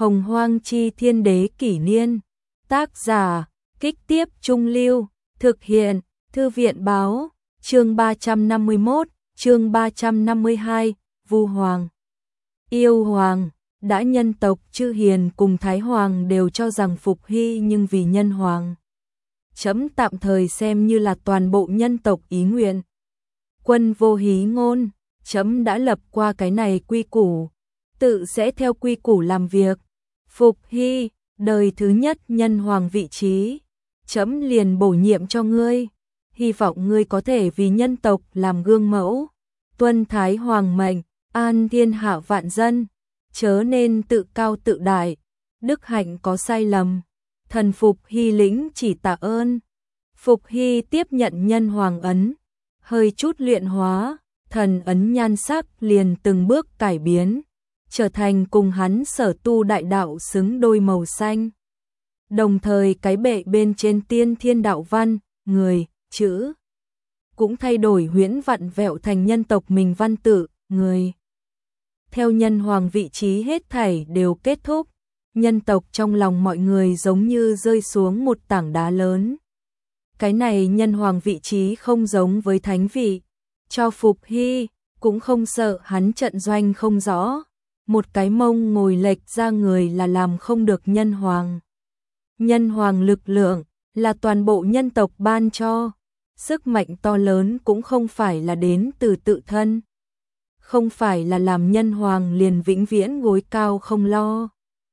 Hồng Hoang Chi Thiên Đế Kỷ Niên. Tác giả, Kích Tiếp Trung Lưu. Thực hiện, Thư viện Báo. Chương 351, chương 352, Vu Hoàng. Yêu Hoàng. Đã nhân tộc Chư Hiền cùng Thái Hoàng đều cho rằng Phục Hy, nhưng vì nhân Hoàng, chấm tạm thời xem như là toàn bộ nhân tộc ý nguyện. Quân vô hí ngôn, chấm đã lập qua cái này quy củ, tự sẽ theo quy củ làm việc. Phục Hy, đời thứ nhất nhân Hoàng vị trí, chấm liền bổ nhiệm cho ngươi, hy vọng ngươi có thể vì nhân tộc làm gương mẫu, tuân Thái Hoàng mệnh, an thiên hạ vạn dân, chớ nên tự cao tự đại, đức hạnh có sai lầm. Thần Phục Hy lĩnh chỉ tạ ơn. Phục Hy tiếp nhận nhân Hoàng ấn, hơi chút luyện hóa, thần ấn nhan sắc liền từng bước cải biến, trở thành cùng hắn sở tu đại đạo xứng đôi màu xanh. Đồng thời cái bệ bên trên tiên thiên đạo văn, người, chữ, cũng thay đổi huyễn vặn vẹo thành nhân tộc mình văn tự, người. Theo nhân Hoàng vị trí hết thảy đều kết thúc, nhân tộc trong lòng mọi người giống như rơi xuống một tảng đá lớn. Cái này nhân Hoàng vị trí không giống với thánh vị, cho Phục Hy, cũng không sợ hắn trận doanh không rõ, một cái mông ngồi lệch ra người là làm không được nhân Hoàng. Nhân Hoàng lực lượng là toàn bộ nhân tộc ban cho, sức mạnh to lớn cũng không phải là đến từ tự thân, không phải là làm nhân Hoàng liền vĩnh viễn gối cao không lo,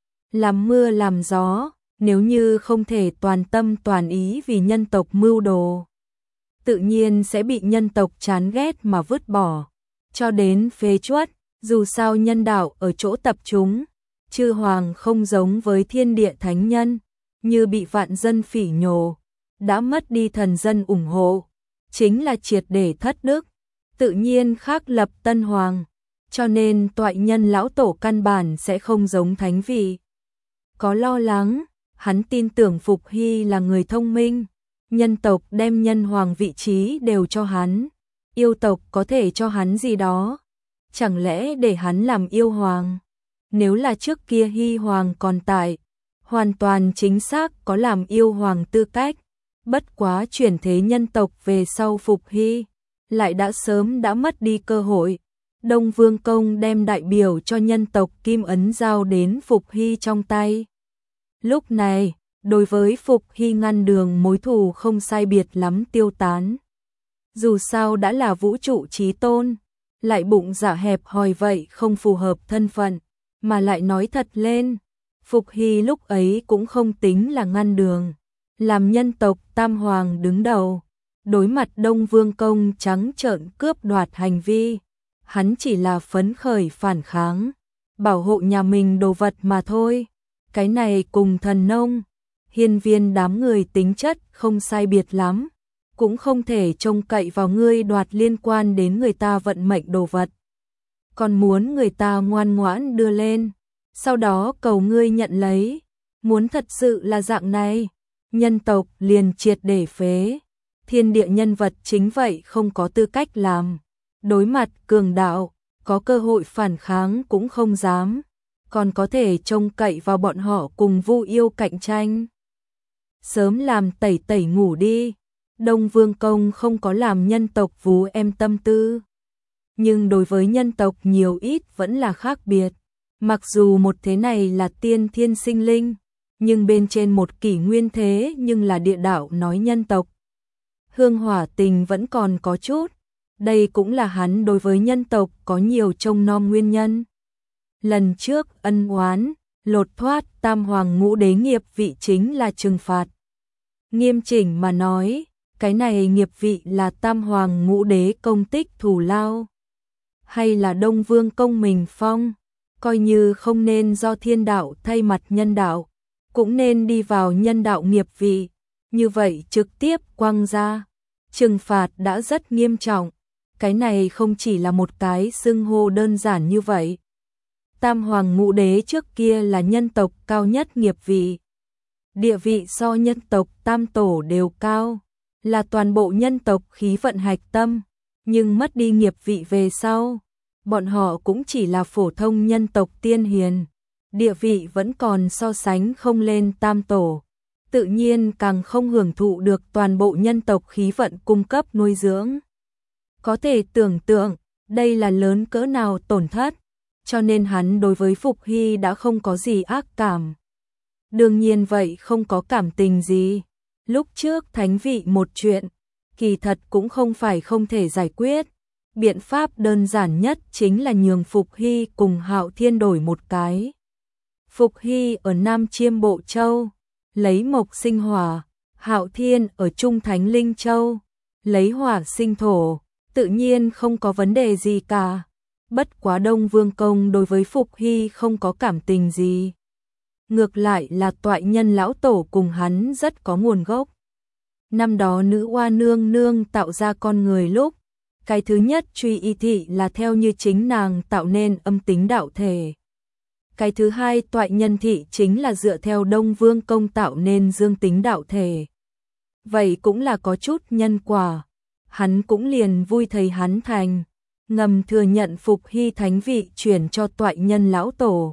làm mưa làm gió, nếu như không thể toàn tâm toàn ý vì nhân tộc mưu đồ, tự nhiên sẽ bị nhân tộc chán ghét mà vứt bỏ, cho đến phế truất. Dù sao nhân đạo ở chỗ tập trung, Chư Hoàng không giống với thiên địa thánh nhân, như bị vạn dân phỉ nhổ, đã mất đi thần dân ủng hộ, chính là triệt để thất đức, tự nhiên khác lập tân Hoàng, cho nên toại nhân lão tổ căn bản sẽ không giống thánh vị. Có lo lắng, hắn tin tưởng Phục Hy là người thông minh, nhân tộc đem nhân Hoàng vị trí đều cho hắn, yêu tộc có thể cho hắn gì đó, chẳng lẽ để hắn làm yêu Hoàng? Nếu là trước kia Hy Hoàng còn tại, hoàn toàn chính xác có làm yêu Hoàng tư cách, bất quá chuyển thế nhân tộc về sau Phục Hy, lại đã sớm đã mất đi cơ hội. Đông Vương Công đem đại biểu cho nhân tộc Kim Ấn giao đến Phục Hy trong tay. Lúc này, đối với Phục Hy ngăn đường mối thù không sai biệt lắm tiêu tán. Dù sao đã là vũ trụ chí tôn, lại bụng dạ hẹp hòi vậy không phù hợp thân phận, mà lại nói thật lên, Phục Hy lúc ấy cũng không tính là ngăn đường, làm nhân tộc Tam Hoàng đứng đầu, đối mặt Đông Vương Công trắng trợn cướp đoạt hành vi, hắn chỉ là phấn khởi phản kháng, bảo hộ nhà mình đồ vật mà thôi. Cái này cùng Thần Nông, Hiên Viên đám người tính chất không sai biệt lắm, cũng không thể trông cậy vào ngươi đoạt liên quan đến người ta vận mệnh đồ vật, còn muốn người ta ngoan ngoãn đưa lên, sau đó cầu ngươi nhận lấy. Muốn thật sự là dạng này, nhân tộc liền triệt để phế, thiên địa nhân vật chính vậy không có tư cách làm, đối mặt cường đạo, có cơ hội phản kháng cũng không dám, còn có thể trông cậy vào bọn họ cùng Vu Yêu cạnh tranh. Sớm làm tẩy tẩy ngủ đi. Đông Vương Công không có làm nhân tộc vú em tâm tư, nhưng đối với nhân tộc nhiều ít vẫn là khác biệt. Mặc dù một thế này là tiên thiên sinh linh, nhưng bên trên một kỷ nguyên thế nhưng là địa đạo nói nhân tộc. Hương hỏa tình vẫn còn có chút, đây cũng là hắn đối với nhân tộc có nhiều trông nom nguyên nhân. Lần trước ân oán, lột thoát Tam Hoàng Ngũ Đế nghiệp vị chính là trừng phạt. Nghiêm chỉnh mà nói, cái này nghiệp vị là Tam Hoàng Ngũ Đế công tích thù lao, hay là Đông Vương Công mình phong, coi như không nên do thiên đạo thay mặt nhân đạo, cũng nên đi vào nhân đạo nghiệp vị, như vậy trực tiếp quăng ra. Trừng phạt đã rất nghiêm trọng, cái này không chỉ là một cái xưng hô đơn giản như vậy. Tam Hoàng Ngũ Đế trước kia là nhân tộc cao nhất nghiệp vị, địa vị so nhân tộc Tam Tổ đều cao, là toàn bộ nhân tộc khí vận hạch tâm, nhưng mất đi nghiệp vị về sau, bọn họ cũng chỉ là phổ thông nhân tộc tiên hiền, địa vị vẫn còn so sánh không lên tam tổ, tự nhiên càng không hưởng thụ được toàn bộ nhân tộc khí vận cung cấp nuôi dưỡng. Có thể tưởng tượng, đây là lớn cỡ nào tổn thất, cho nên hắn đối với Phục Hy đã không có gì ác cảm. Đương nhiên vậy không có cảm tình gì. Lúc trước thánh vị một chuyện, kỳ thật cũng không phải không thể giải quyết. Biện pháp đơn giản nhất chính là nhường Phục Hy cùng Hạo Thiên đổi một cái. Phục Hy ở Nam Chiêm Bộ Châu, lấy mộc sinh hỏa, Hạo Thiên ở Trung Thánh Linh Châu, lấy hỏa sinh thổ, tự nhiên không có vấn đề gì cả. Bất quá Đông Vương Công đối với Phục Hy không có cảm tình gì. Ngược lại là Toại Nhân lão tổ cùng hắn rất có nguồn gốc. Năm đó nữ oa nương nương tạo ra con người lúc, cái thứ nhất truy y thị là theo như chính nàng tạo nên âm tính đạo thể. Cái thứ hai Toại Nhân thị chính là dựa theo Đông Vương Công tạo nên dương tính đạo thể. Vậy cũng là có chút nhân quả. Hắn cũng liền vui thấy hắn thành, ngầm thừa nhận Phục Hy thánh vị chuyển cho Toại Nhân lão tổ.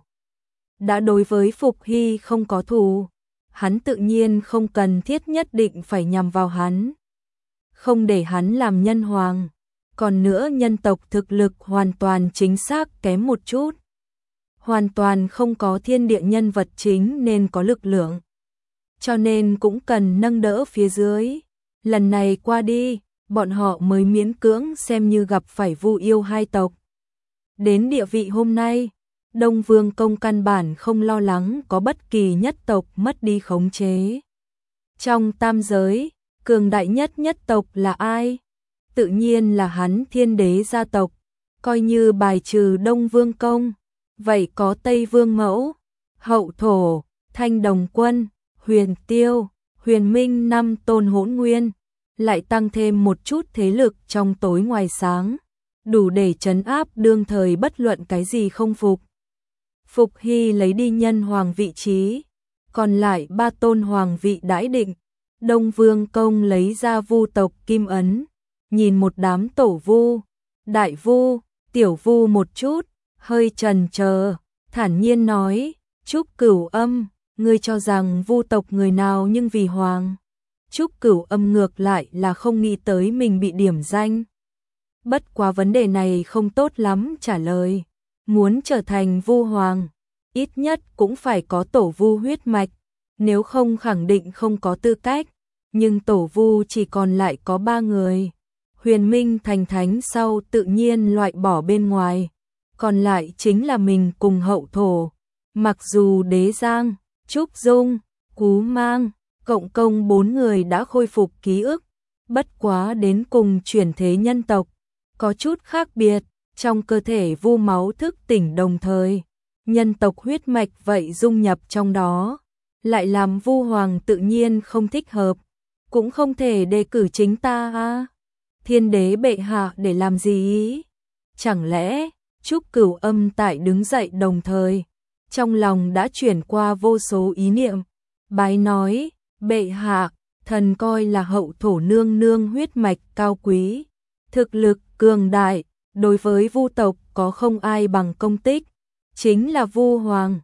Đã đối với Phục Hy không có thù, hắn tự nhiên không cần thiết nhất định phải nhằm vào hắn. Không để hắn làm nhân hoàng. Còn nữa nhân tộc thực lực hoàn toàn chính xác kém một chút. Hoàn toàn không có thiên địa nhân vật chính nên có lực lượng. Cho nên cũng cần nâng đỡ phía dưới. Lần này qua đi, bọn họ mới miễn cưỡng xem như gặp phải Vu Yêu hai tộc. Đến địa vị hôm nay, Đông Vương Công căn bản không lo lắng có bất kỳ nhất tộc mất đi khống chế. Trong tam giới, cường đại nhất tộc là ai? Tự nhiên là hắn Thiên Đế gia tộc. Coi như bài trừ Đông Vương Công, vậy có Tây Vương Mẫu, Hậu Thổ, Thanh Đồng Quân, Huyền Tiêu, Huyền Minh năm tôn hỗn nguyên, lại tăng thêm một chút thế lực trong tối ngoài sáng, đủ để trấn áp đương thời bất luận cái gì không phục. Phục Hy lấy đi nhân hoàng vị trí, còn lại 3 tôn hoàng vị đãi định. Đông Vương Công lấy ra Vu tộc kim ấn, nhìn một đám tổ vu, đại vu, tiểu vu một chút, hơi chần chờ, thản nhiên nói: Trúc Cửu Âm, ngươi cho rằng Vu tộc người nào nhưng vì hoàng? Trúc Cửu Âm ngược lại là không nghĩ tới mình bị điểm danh. Bất quá vấn đề này không tốt lắm trả lời. Muốn trở thành Vu hoàng, ít nhất cũng phải có tổ vu huyết mạch, nếu không khẳng định không có tư cách. Nhưng tổ vu chỉ còn lại có 3 người. Huyền Minh thành thánh sau tự nhiên loại bỏ bên ngoài, còn lại chính là mình cùng Hậu Thổ. Mặc dù Đế Giang, Trúc Dung, Cú Mang, cộng công 4 người đã khôi phục ký ức, bất quá đến cùng chuyển thế nhân tộc, có chút khác biệt, trong cơ thể vu máu thức tỉnh đồng thời, nhân tộc huyết mạch vậy dung nhập trong đó, lại làm Vu hoàng tự nhiên không thích hợp, cũng không thể đề cử chính ta à? Thiên Đế bệ hạ để làm gì? Chẳng lẽ Trúc Cửu Âm tại đứng dậy đồng thời, trong lòng đã chuyển qua vô số ý niệm, bái nói: bệ hạ, thần coi là Hậu Thổ nương nương huyết mạch cao quý, thực lực cường đại, đối với Vu tộc có không ai bằng công tích, chính là Vu hoàng.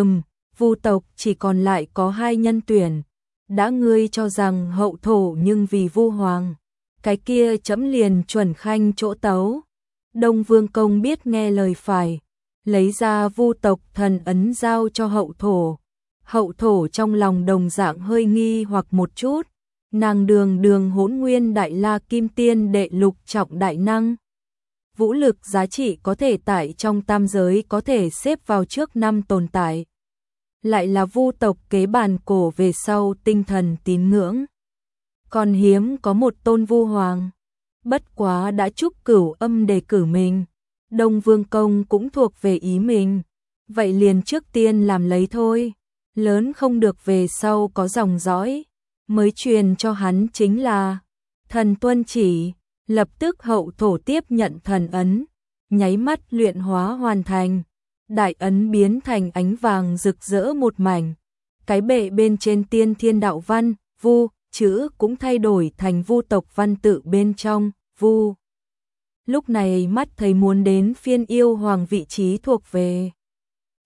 Vu tộc chỉ còn lại có 2 nhân tuyển, đã ngươi cho rằng Hậu Thổ nhưng vì Vu hoàng, cái kia chấm liền chuẩn khanh chỗ tấu. Đông Vương Công biết nghe lời phải, lấy ra Vu tộc thần ấn giao cho Hậu Thổ. Hậu Thổ trong lòng đồng dạng hơi nghi hoặc một chút, nàng đường hỗn nguyên đại la kim tiên đệ lục trọng đại năng. Vũ lực giá trị có thể tại trong tam giới có thể xếp vào trước 5 tồn tại. Lại là Vu tộc kế bàn cổ về sau tinh thần tín ngưỡng. Còn hiếm có một tôn Vu hoàng. Bất quá đã Trúc Cửu Âm đề cử mình, Đông Vương Công cũng thuộc về ý mình, vậy liền trước tiên làm lấy thôi, lớn không được về sau có dòng dõi, mới truyền cho hắn chính là thần tuân chỉ. Lập tức Hậu Thổ tiếp nhận thần ấn, nháy mắt luyện hóa hoàn thành, đại ấn biến thành ánh vàng rực rỡ một mảnh, cái bệ bên trên tiên thiên đạo văn, Vu chữ cũng thay đổi thành Vu tộc văn tự bên trong, Vu. Lúc này mắt thấy muốn đến phiên yêu hoàng vị trí thuộc về.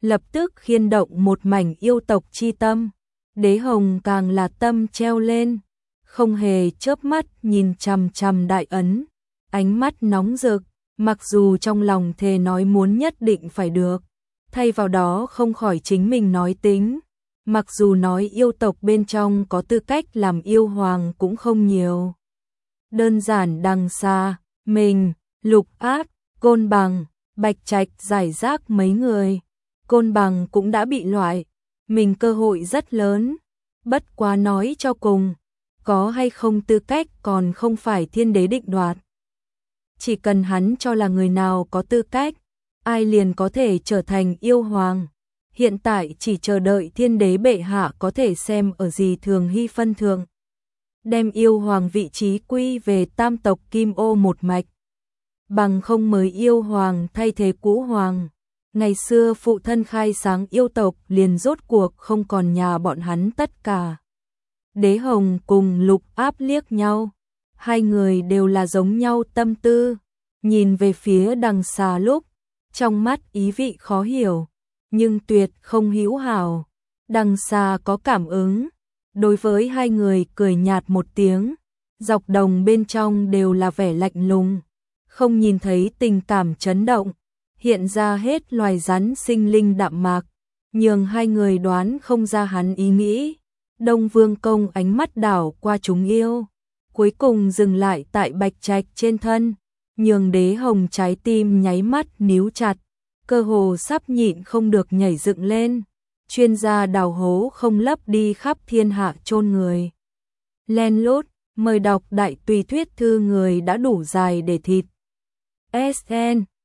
lập tức khiên động một mảnh yêu tộc chi tâm. Đế Hồng càng là tâm treo lên, không hề chớp mắt nhìn chằm chằm đại ấn, ánh mắt nóng rực, mặc dù trong lòng thề nói muốn nhất định phải được, thay vào đó không khỏi chính mình nói tính. Mặc dù nói yêu tộc bên trong có tư cách làm yêu hoàng cũng không nhiều. Đơn giản Đằng Xà, mình, Lục Áp, Côn Bằng, Bạch Trạch giải rác mấy người. Côn Bằng cũng đã bị loại, mình cơ hội rất lớn. Bất quá nói cho cùng, có hay không tư cách còn không phải thiên đế định đoạt. Chỉ cần hắn cho là người nào có tư cách, ai liền có thể trở thành yêu hoàng. Hiện tại chỉ chờ đợi thiên đế bệ hạ có thể xem ở gì thường hy phân thượng, đem yêu hoàng vị trí quy về tam tộc Kim Ô một mạch. Bằng không mới yêu hoàng thay thế cũ hoàng. Ngày xưa phụ thân khai sáng yêu tộc liền rốt cuộc không còn nhà bọn hắn tất cả. Đế Hồng cùng Lục Áp liếc nhau, hai người đều là giống nhau tâm tư, nhìn về phía Đằng Xà lúc, trong mắt ý vị khó hiểu, nhưng tuyệt không hữu hảo. Đằng Xà có cảm ứng, đối với hai người cười nhạt một tiếng, dọc đồng bên trong đều là vẻ lạnh lùng, không nhìn thấy tình cảm chấn động, hiện ra hết loài rắn sinh linh đạm mạc, nhường hai người đoán không ra hắn ý nghĩ. Đông Vương Công ánh mắt đảo qua chúng yêu, cuối cùng dừng lại tại Bạch Trạch trên thân, nhường Đế Hồng trái tim nháy mắt níu chặt, cơ hồ sắp nhịn không được nhảy dựng lên. Chuyên gia đào hố không lấp đi khắp thiên hạ chôn người. Len lút, mời đọc đại tùy thuyết thư người đã đủ dài để thịt. SN